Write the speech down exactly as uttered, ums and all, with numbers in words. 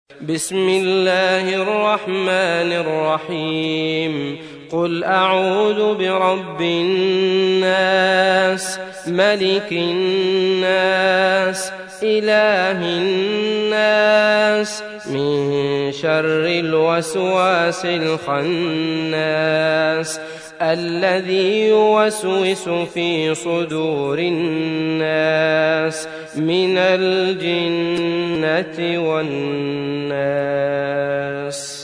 بسم الله الرحمن الرحيم قل أعوذ برب الناس ملك الناس إله الناس من شر الوسواس الخناس الذي يوسوس في صدور الناس من الجنة والناس.